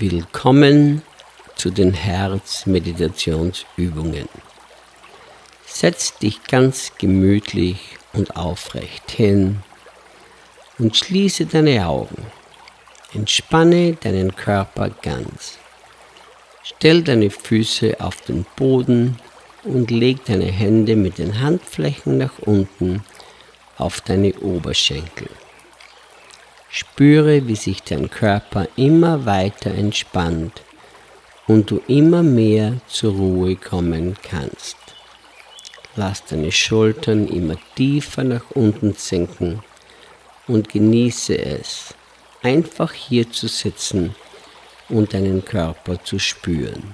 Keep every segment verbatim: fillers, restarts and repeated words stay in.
Willkommen zu den Herzmeditationsübungen. Setz dich ganz gemütlich und aufrecht hin und schließe deine Augen. Entspanne deinen Körper ganz. Stell deine Füße auf den Boden und leg deine Hände mit den Handflächen nach unten auf deine Oberschenkel. Spüre, wie sich dein Körper immer weiter entspannt und du immer mehr zur Ruhe kommen kannst. Lass deine Schultern immer tiefer nach unten sinken und genieße es, einfach hier zu sitzen und deinen Körper zu spüren.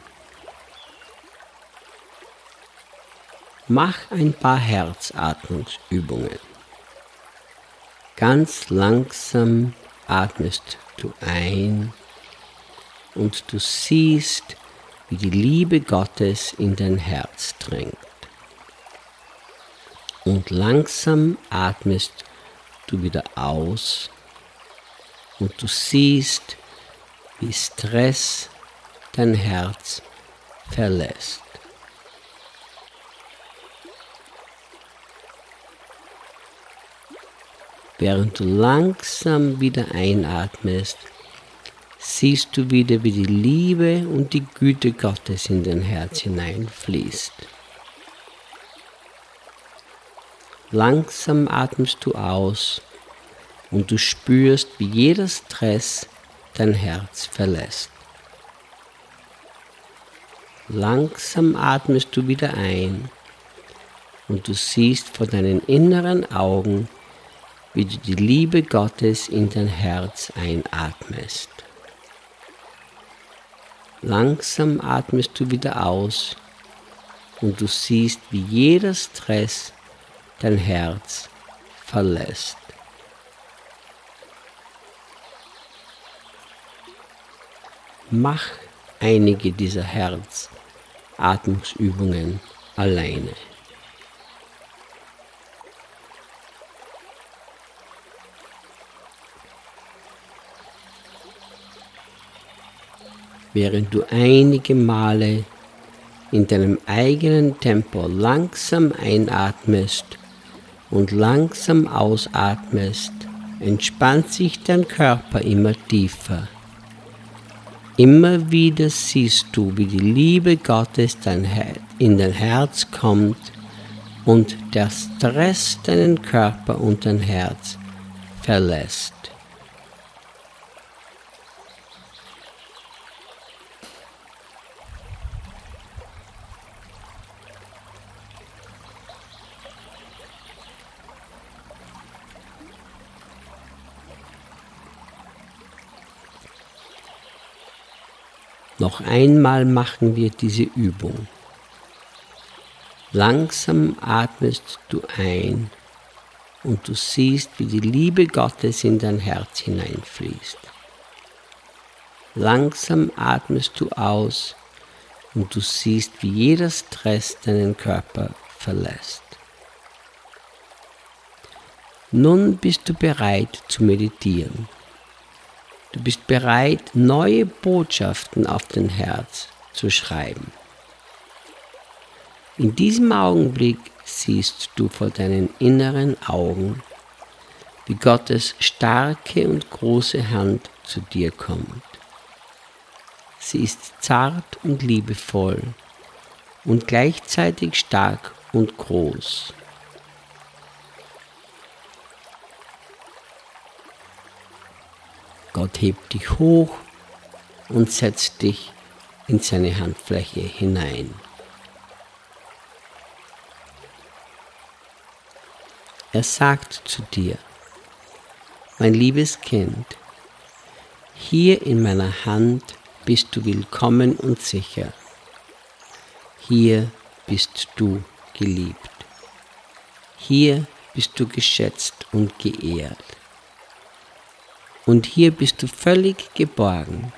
Mach ein paar Herzatmungsübungen. Ganz langsam atmest du ein und du siehst, wie die Liebe Gottes in dein Herz dringt. Und langsam atmest du wieder aus und du siehst, wie Stress dein Herz verlässt. Während du langsam wieder einatmest, siehst du wieder, wie die Liebe und die Güte Gottes in dein Herz hineinfließt. Langsam atmest du aus und du spürst, wie jeder Stress dein Herz verlässt. Langsam atmest du wieder ein und du siehst vor deinen inneren Augen, wie du die Liebe Gottes in dein Herz einatmest. Langsam atmest du wieder aus und du siehst, wie jeder Stress dein Herz verlässt. Mach einige dieser Herzatmungsübungen alleine. Während du einige Male in deinem eigenen Tempo langsam einatmest und langsam ausatmest, entspannt sich dein Körper immer tiefer. Immer wieder siehst du, wie die Liebe Gottes in dein Herz kommt und der Stress deinen Körper und dein Herz verlässt. Noch einmal machen wir diese Übung. Langsam atmest du ein und du siehst, wie die Liebe Gottes in dein Herz hineinfließt. Langsam atmest du aus und du siehst, wie jeder Stress deinen Körper verlässt. Nun bist du bereit zu meditieren. Du bist bereit, neue Botschaften auf dein Herz zu schreiben. In diesem Augenblick siehst du vor deinen inneren Augen, wie Gottes starke und große Hand zu dir kommt. Sie ist zart und liebevoll und gleichzeitig stark und groß. Gott hebt dich hoch und setzt dich in seine Handfläche hinein. Er sagt zu dir: Mein liebes Kind, hier in meiner Hand bist du willkommen und sicher. Hier bist du geliebt. Hier bist du geschätzt und geehrt. Und hier bist du völlig geborgen.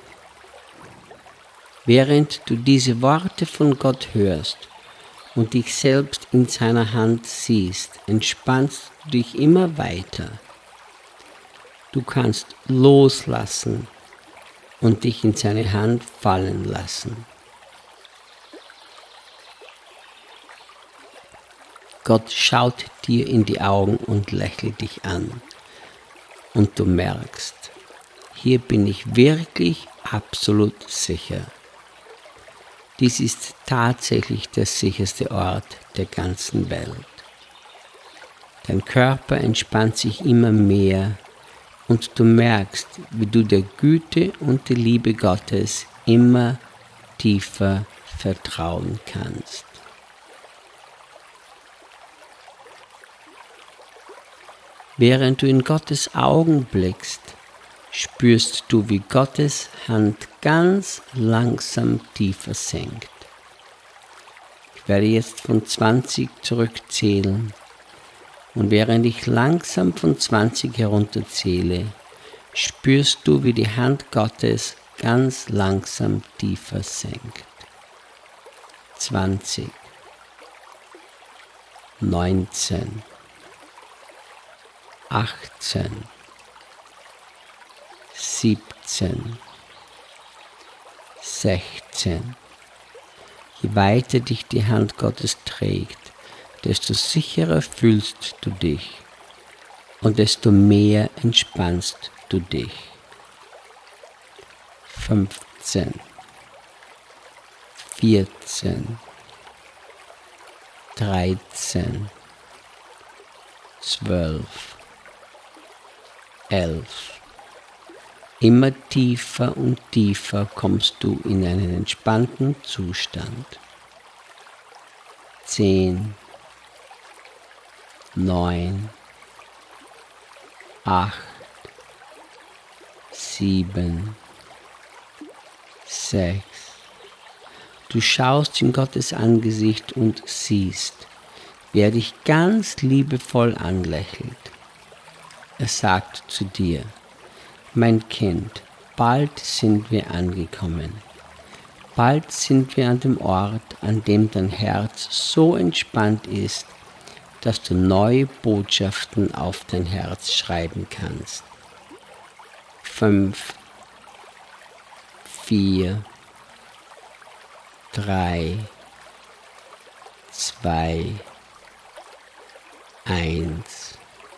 Während du diese Worte von Gott hörst und dich selbst in seiner Hand siehst, entspannst du dich immer weiter. Du kannst loslassen und dich in seine Hand fallen lassen. Gott schaut dir in die Augen und lächelt dich an. Und du merkst, hier bin ich wirklich absolut sicher. Dies ist tatsächlich der sicherste Ort der ganzen Welt. Dein Körper entspannt sich immer mehr und du merkst, wie du der Güte und der Liebe Gottes immer tiefer vertrauen kannst. Während du in Gottes Augen blickst, spürst du, wie Gottes Hand ganz langsam tiefer senkt. Ich werde jetzt von zwanzig zurückzählen und während ich langsam von zwanzig herunterzähle, spürst du, wie die Hand Gottes ganz langsam tiefer senkt. zwanzig, neunzehn, achtzehn, siebzehn, sechzehn. Je weiter dich die Hand Gottes trägt, desto sicherer fühlst du dich und desto mehr entspannst du dich. fünfzehn, vierzehn, dreizehn, zwölf, elf. Immer tiefer und tiefer kommst du in einen entspannten Zustand. Zehn, neun, acht, sieben, sechs. Du schaust in Gottes Angesicht und siehst, wie er dich ganz liebevoll anlächelt. Er sagt zu dir: Mein Kind, bald sind wir angekommen. Bald sind wir an dem Ort, an dem dein Herz so entspannt ist, dass du neue Botschaften auf dein Herz schreiben kannst. Fünf, vier, drei, zwei, eins,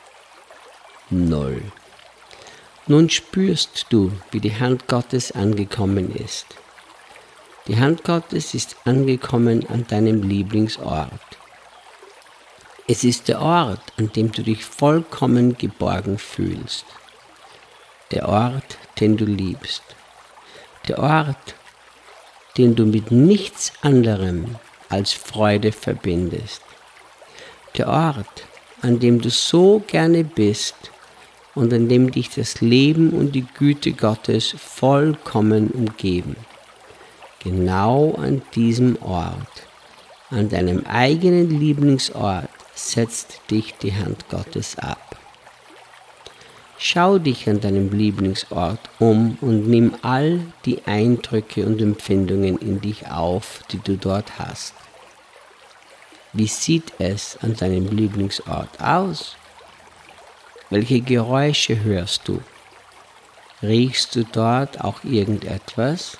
null. Nun spürst du, wie die Hand Gottes angekommen ist. Die Hand Gottes ist angekommen an deinem Lieblingsort. Es ist der Ort, an dem du dich vollkommen geborgen fühlst. Der Ort, den du liebst. Der Ort, den du mit nichts anderem als Freude verbindest. Der Ort, an dem du so gerne bist und an dem dich das Leben und die Güte Gottes vollkommen umgeben. Genau an diesem Ort, an deinem eigenen Lieblingsort, setzt dich die Hand Gottes ab. Schau dich an deinem Lieblingsort um und nimm all die Eindrücke und Empfindungen in dich auf, die du dort hast. Wie sieht es an deinem Lieblingsort aus? Welche Geräusche hörst du? Riechst du dort auch irgendetwas?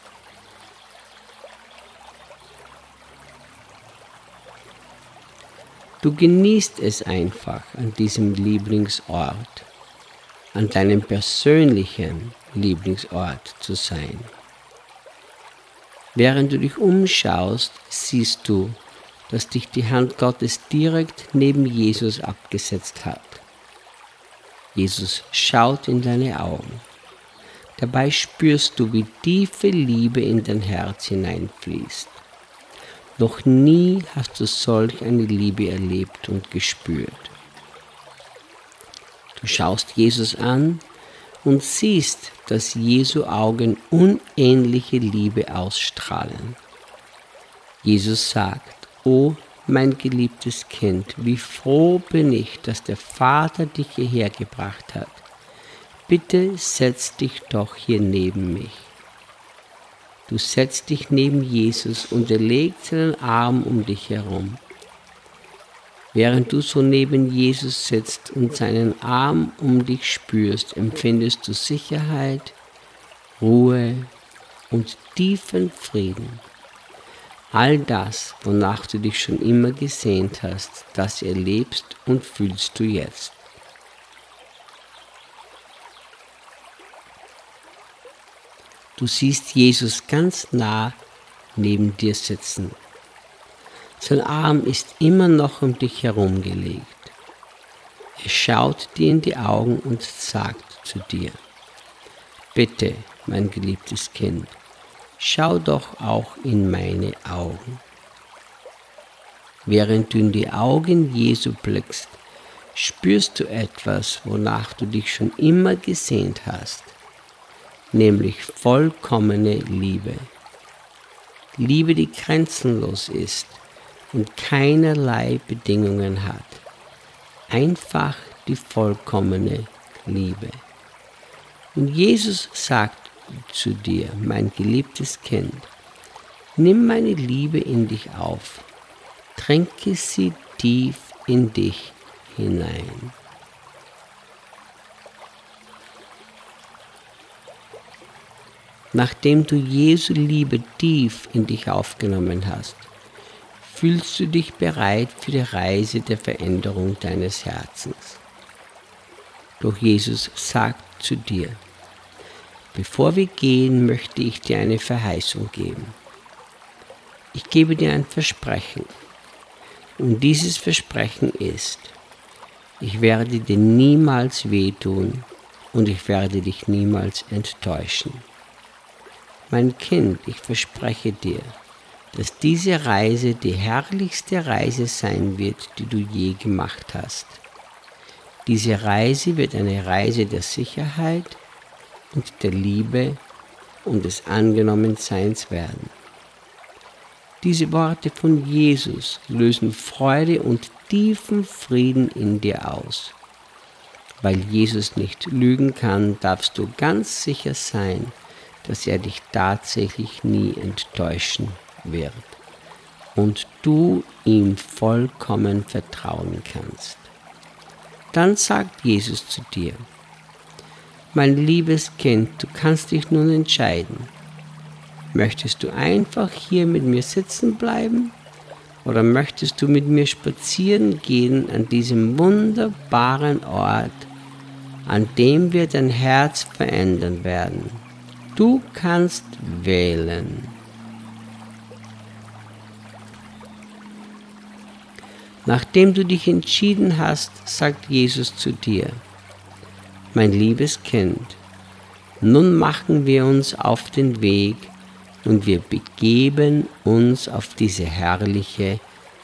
Du genießt es einfach, an diesem Lieblingsort, an deinem persönlichen Lieblingsort zu sein. Während du dich umschaust, siehst du, dass dich die Hand Gottes direkt neben Jesus abgesetzt hat. Jesus schaut in deine Augen. Dabei spürst du, wie tiefe Liebe in dein Herz hineinfließt. Noch nie hast du solch eine Liebe erlebt und gespürt. Du schaust Jesus an und siehst, dass Jesu Augen unähnliche Liebe ausstrahlen. Jesus sagt: O mein geliebtes Kind, wie froh bin ich, dass der Vater dich hierher gebracht hat. Bitte setz dich doch hier neben mich. Du setzt dich neben Jesus und er legt seinen Arm um dich herum. Während du so neben Jesus sitzt und seinen Arm um dich spürst, empfindest du Sicherheit, Ruhe und tiefen Frieden. All das, wonach du dich schon immer gesehnt hast, das erlebst und fühlst du jetzt. Du siehst Jesus ganz nah neben dir sitzen. Sein Arm ist immer noch um dich herum gelegt. Er schaut dir in die Augen und sagt zu dir: Bitte, mein geliebtes Kind, schau doch auch in meine Augen. Während du in die Augen Jesu blickst, spürst du etwas, wonach du dich schon immer gesehnt hast, nämlich vollkommene Liebe. Liebe, die grenzenlos ist und keinerlei Bedingungen hat. Einfach die vollkommene Liebe. Und Jesus sagt zu dir: Mein geliebtes Kind, nimm meine Liebe in dich auf, trinke sie tief in dich hinein. Nachdem du Jesu Liebe tief in dich aufgenommen hast, fühlst du dich bereit für die Reise der Veränderung deines Herzens. Doch Jesus sagt zu dir: Bevor wir gehen, möchte ich dir eine Verheißung geben. Ich gebe dir ein Versprechen. Und dieses Versprechen ist: Ich werde dir niemals wehtun und ich werde dich niemals enttäuschen. Mein Kind, ich verspreche dir, dass diese Reise die herrlichste Reise sein wird, die du je gemacht hast. Diese Reise wird eine Reise der Sicherheit und der Liebe und des Angenommenseins werden. Diese Worte von Jesus lösen Freude und tiefen Frieden in dir aus. Weil Jesus nicht lügen kann, darfst du ganz sicher sein, dass er dich tatsächlich nie enttäuschen wird und du ihm vollkommen vertrauen kannst. Dann sagt Jesus zu dir: Mein liebes Kind, du kannst dich nun entscheiden. Möchtest du einfach hier mit mir sitzen bleiben oder möchtest du mit mir spazieren gehen an diesem wunderbaren Ort, an dem wir dein Herz verändern werden? Du kannst wählen. Nachdem du dich entschieden hast, sagt Jesus zu dir: Mein liebes Kind, nun machen wir uns auf den Weg und wir begeben uns auf diese herrliche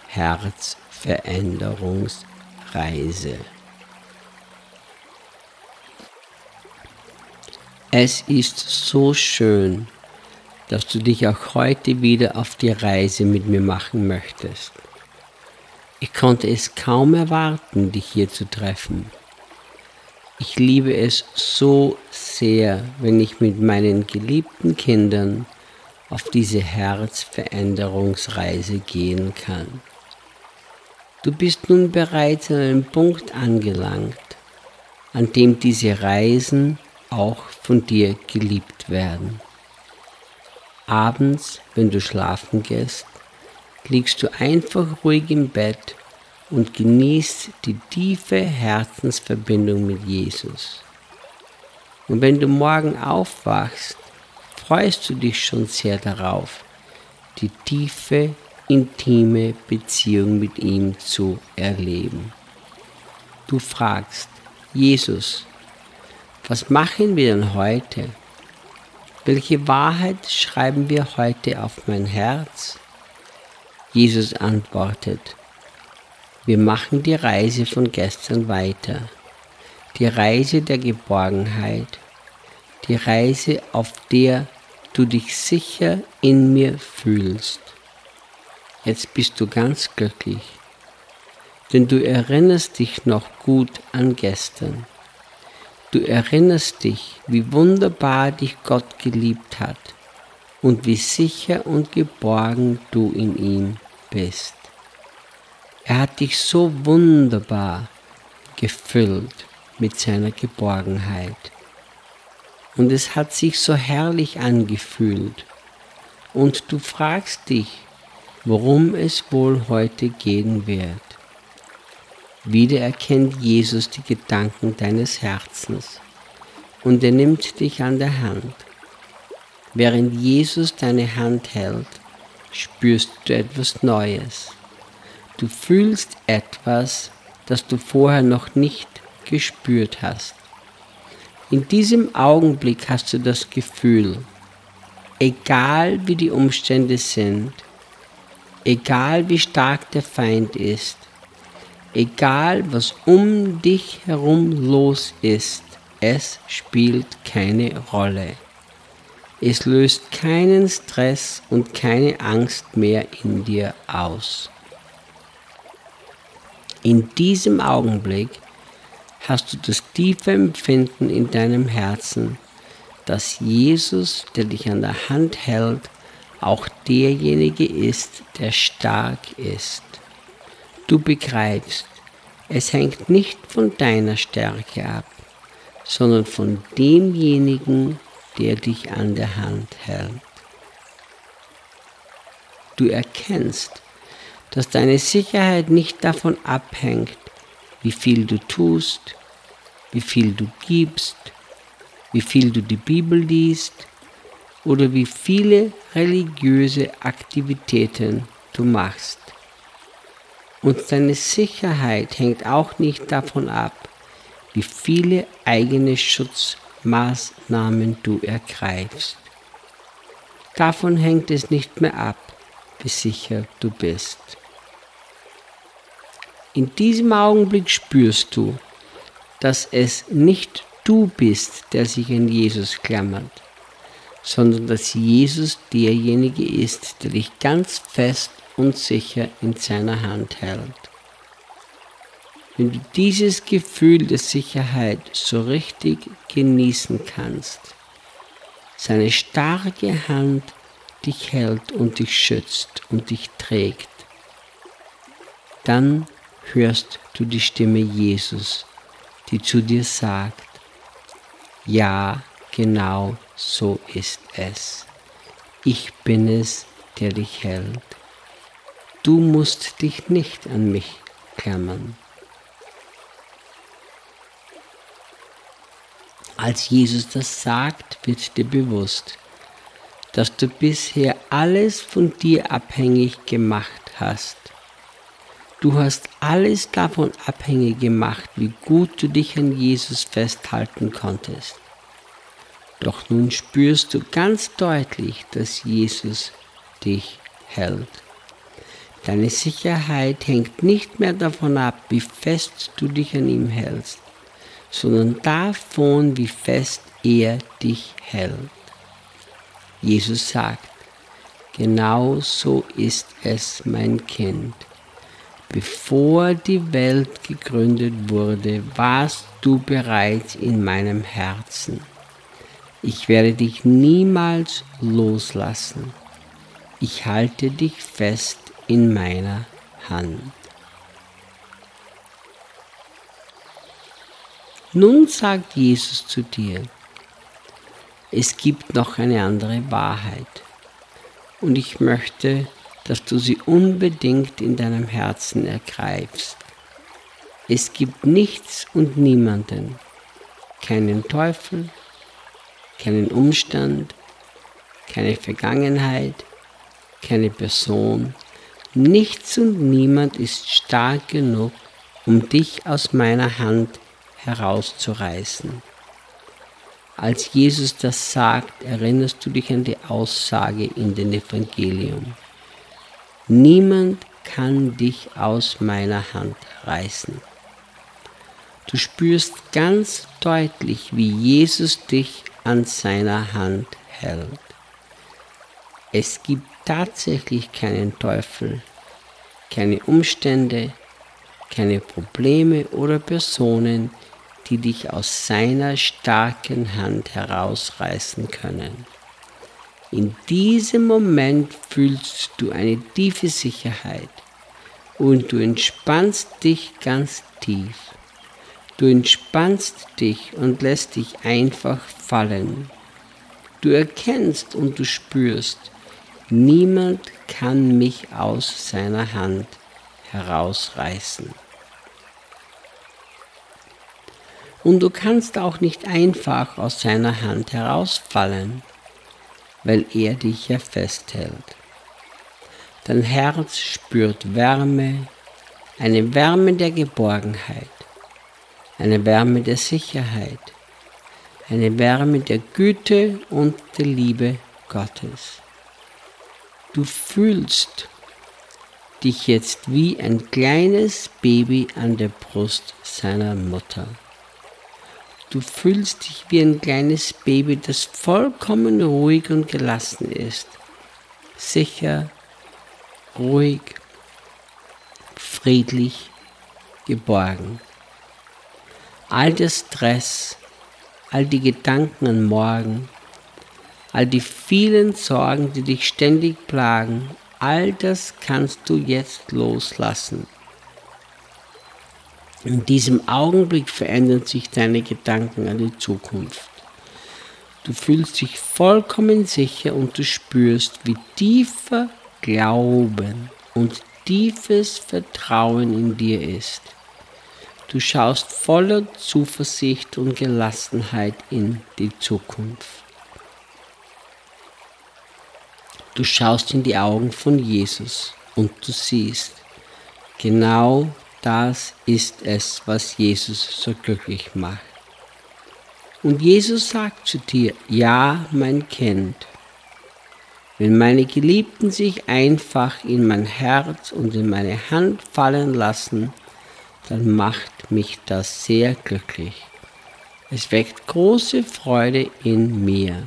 Herzveränderungsreise. Es ist so schön, dass du dich auch heute wieder auf die Reise mit mir machen möchtest. Ich konnte es kaum erwarten, dich hier zu treffen. Ich liebe es so sehr, wenn ich mit meinen geliebten Kindern auf diese Herzveränderungsreise gehen kann. Du bist nun bereits an einem Punkt angelangt, an dem diese Reisen auch von dir geliebt werden. Abends, wenn du schlafen gehst, liegst du einfach ruhig im Bett und genießt die tiefe Herzensverbindung mit Jesus. Und wenn du morgen aufwachst, freust du dich schon sehr darauf, die tiefe, intime Beziehung mit ihm zu erleben. Du fragst: Jesus, was machen wir denn heute? Welche Wahrheit schreiben wir heute auf mein Herz? Jesus antwortet: Wir machen die Reise von gestern weiter, die Reise der Geborgenheit, die Reise, auf der du dich sicher in mir fühlst. Jetzt bist du ganz glücklich, denn du erinnerst dich noch gut an gestern. Du erinnerst dich, wie wunderbar dich Gott geliebt hat und wie sicher und geborgen du in ihm bist. Er hat dich so wunderbar gefüllt mit seiner Geborgenheit. und es hat sich so herrlich angefühlt. Und du fragst dich, worum es wohl heute gehen wird. Wieder erkennt Jesus die Gedanken deines Herzens und er nimmt dich an der Hand. Während Jesus deine Hand hält, spürst du etwas Neues. Du fühlst etwas, das du vorher noch nicht gespürt hast. In diesem Augenblick hast du das Gefühl, egal wie die Umstände sind, egal wie stark der Feind ist, egal was um dich herum los ist, es spielt keine Rolle. Es löst keinen Stress und keine Angst mehr in dir aus. In diesem Augenblick hast du das tiefe Empfinden in deinem Herzen, dass Jesus, der dich an der Hand hält, auch derjenige ist, der stark ist. Du begreifst, es hängt nicht von deiner Stärke ab, sondern von demjenigen, der dich an der Hand hält. Du erkennst, dass deine Sicherheit nicht davon abhängt, wie viel du tust, wie viel du gibst, wie viel du die Bibel liest oder wie viele religiöse Aktivitäten du machst. Und deine Sicherheit hängt auch nicht davon ab, wie viele eigene Schutzmaßnahmen du ergreifst. Davon hängt es nicht mehr ab, wie sicher du bist. In diesem Augenblick spürst du, dass es nicht du bist, der sich an Jesus klammert, sondern dass Jesus derjenige ist, der dich ganz fest und sicher in seiner Hand hält. Wenn du dieses Gefühl der Sicherheit so richtig genießen kannst, seine starke Hand dich hält und dich schützt und dich trägt, dann hörst du die Stimme Jesus, die zu dir sagt, ja, genau so ist es. Ich bin es, der dich hält. Du musst dich nicht an mich klammern. Als Jesus das sagt, wird dir bewusst, dass du bisher alles von dir abhängig gemacht hast. Du hast alles davon abhängig gemacht, wie gut du dich an Jesus festhalten konntest. Doch nun spürst du ganz deutlich, dass Jesus dich hält. Deine Sicherheit hängt nicht mehr davon ab, wie fest du dich an ihm hältst, sondern davon, wie fest er dich hält. Jesus sagt, genau so ist es, mein Kind. Bevor die Welt gegründet wurde, warst du bereits in meinem Herzen. Ich werde dich niemals loslassen. Ich halte dich fest in meiner Hand. Nun sagt Jesus zu dir, es gibt noch eine andere Wahrheit und ich möchte, dass du sie unbedingt in deinem Herzen ergreifst. Es gibt nichts und niemanden, keinen Teufel, keinen Umstand, keine Vergangenheit, keine Person, nichts und niemand ist stark genug, um dich aus meiner Hand herauszureißen. Als Jesus das sagt, erinnerst du dich an die Aussage in den Evangelium. Niemand kann dich aus meiner Hand reißen. Du spürst ganz deutlich, wie Jesus dich an seiner Hand hält. Es gibt tatsächlich keinen Teufel, keine Umstände, keine Probleme oder Personen, die dich aus seiner starken Hand herausreißen können. In diesem Moment fühlst du eine tiefe Sicherheit und du entspannst dich ganz tief. Du entspannst dich und lässt dich einfach fallen. Du erkennst und du spürst, niemand kann mich aus seiner Hand herausreißen. Und du kannst auch nicht einfach aus seiner Hand herausfallen, weil er dich ja festhält. Dein Herz spürt Wärme, eine Wärme der Geborgenheit, eine Wärme der Sicherheit, eine Wärme der Güte und der Liebe Gottes. Du fühlst dich jetzt wie ein kleines Baby an der Brust seiner Mutter. Du fühlst dich wie ein kleines Baby, das vollkommen ruhig und gelassen ist, sicher, ruhig, friedlich, geborgen. All der Stress, all die Gedanken an morgen, all die vielen Sorgen, die dich ständig plagen, all das kannst du jetzt loslassen. In diesem Augenblick verändern sich deine Gedanken an die Zukunft. Du fühlst dich vollkommen sicher und du spürst, wie tiefer Glauben und tiefes Vertrauen in dir ist. Du schaust voller Zuversicht und Gelassenheit in die Zukunft. Du schaust in die Augen von Jesus und du siehst, genau das ist es, was Jesus so glücklich macht. Und Jesus sagt zu dir, ja, mein Kind, wenn meine Geliebten sich einfach in mein Herz und in meine Hand fallen lassen, dann macht mich das sehr glücklich. Es weckt große Freude in mir.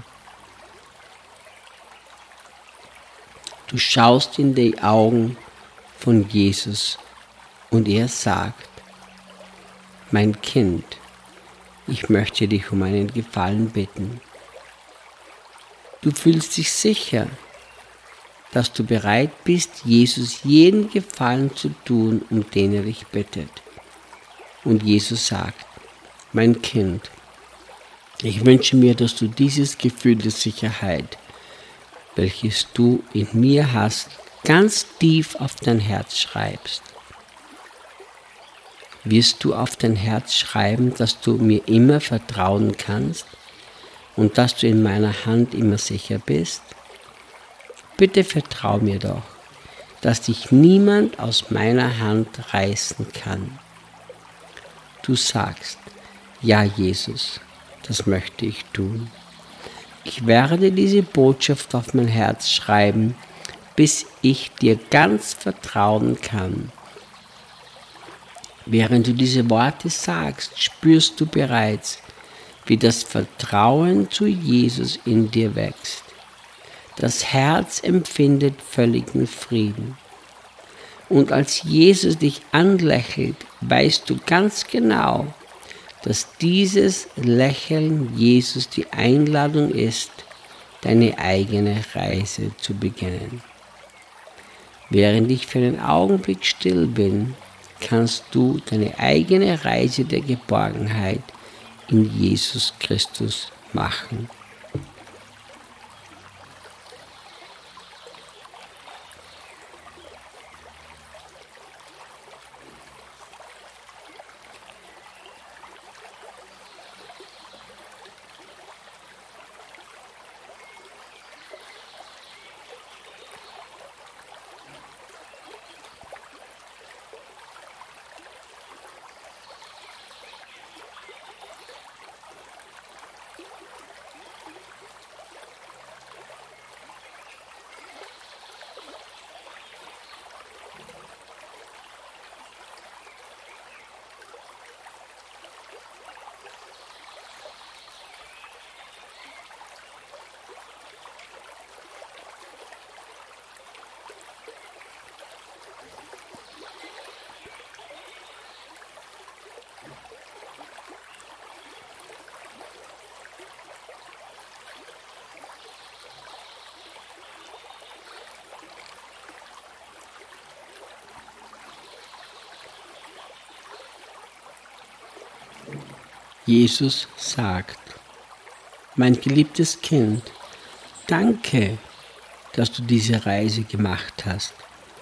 Du schaust in die Augen von Jesus und er sagt, mein Kind, ich möchte dich um einen Gefallen bitten. Du fühlst dich sicher, dass du bereit bist, Jesus jeden Gefallen zu tun, um den er dich bittet. Und Jesus sagt, mein Kind, ich wünsche mir, dass du dieses Gefühl der Sicherheit, welches du in mir hast, ganz tief auf dein Herz schreibst. Wirst du auf dein Herz schreiben, dass du mir immer vertrauen kannst und dass du in meiner Hand immer sicher bist? Bitte vertrau mir doch, dass dich niemand aus meiner Hand reißen kann. Du sagst, ja Jesus, das möchte ich tun. Ich werde diese Botschaft auf mein Herz schreiben, bis ich dir ganz vertrauen kann. Während du diese Worte sagst, spürst du bereits, wie das Vertrauen zu Jesus in dir wächst. Das Herz empfindet völligen Frieden. Und als Jesus dich anlächelt, weißt du ganz genau, dass dieses Lächeln Jesus die Einladung ist, deine eigene Reise zu beginnen. Während ich für einen Augenblick still bin, kannst du deine eigene Reise der Geborgenheit in Jesus Christus machen. Jesus sagt: Mein geliebtes Kind, danke, dass du diese Reise gemacht hast.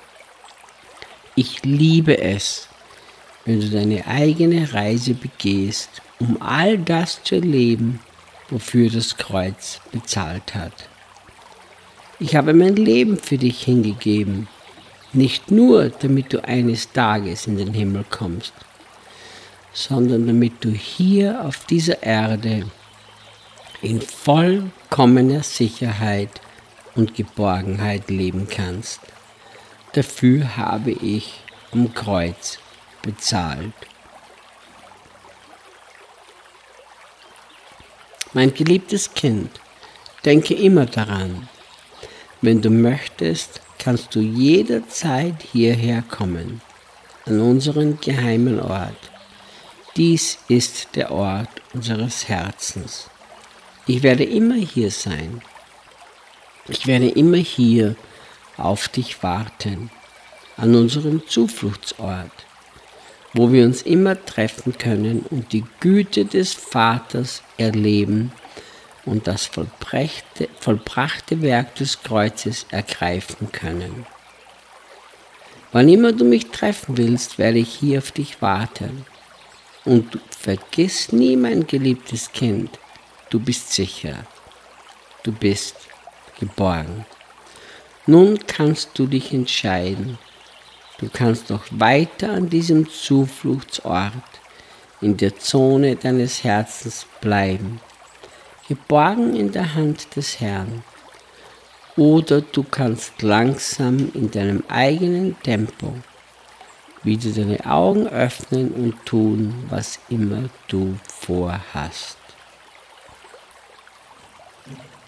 Ich liebe es, wenn du deine eigene Reise begehst, um all das zu erleben, wofür das Kreuz bezahlt hat. Ich habe mein Leben für dich hingegeben, nicht nur damit du eines Tages in den Himmel kommst, sondern damit du hier auf dieser Erde in vollkommener Sicherheit und Geborgenheit leben kannst. Dafür habe ich am Kreuz bezahlt. Mein geliebtes Kind, denke immer daran, wenn du möchtest, kannst du jederzeit hierher kommen, an unseren geheimen Ort. Dies ist der Ort unseres Herzens. Ich werde immer hier sein. Ich werde immer hier auf dich warten, an unserem Zufluchtsort, wo wir uns immer treffen können und die Güte des Vaters erleben und das vollbrachte, vollbrachte Werk des Kreuzes ergreifen können. Wann immer du mich treffen willst, werde ich hier auf dich warten. Und vergiss nie, mein geliebtes Kind, du bist sicher, du bist geborgen. Nun kannst du dich entscheiden. Du kannst noch weiter an diesem Zufluchtsort in der Zone deines Herzens bleiben, geborgen in der Hand des Herrn. Oder du kannst langsam in deinem eigenen Tempo wieder deine Augen öffnen und tun, was immer du vorhast.